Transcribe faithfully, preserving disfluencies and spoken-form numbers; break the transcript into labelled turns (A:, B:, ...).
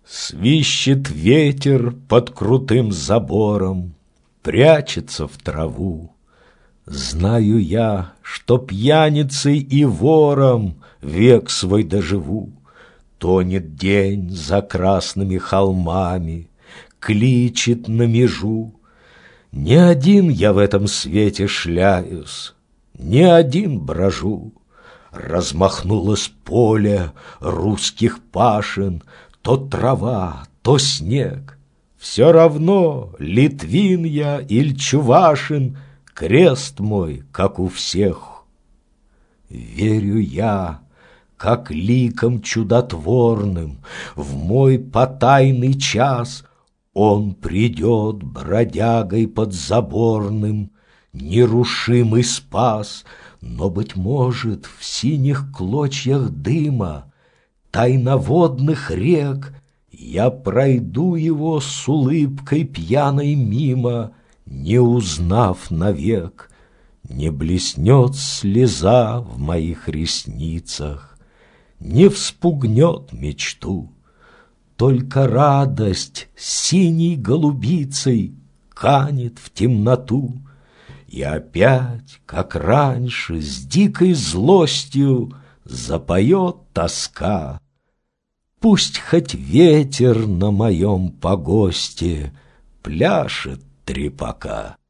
A: Свищет ветер под крутым забором, прячется в траву. Знаю я, что пьяницей и вором век свой доживу. Тонет день за красными холмами, кличет на межу. Не один я в этом свете шляюсь, не один брожу. Размахнулось поле русских пашин, то трава, то снег. Все равно, литвин я иль чувашин, крест мой, как у всех. Верю я, как ликом чудотворным, в мой потайный час он придет бродягой подзаборным, нерушимый спас. Но, быть может, в синих клочьях дыма тайноводных рек я пройду его с улыбкой пьяной мимо, не узнав навек. Не блеснет слеза в моих ресницах, не вспугнет мечту, только радость синей голубицей канет в темноту. И опять, как раньше, с дикой злостью запоет тоска. Пусть хоть ветер на моем погосте пляшет трепака.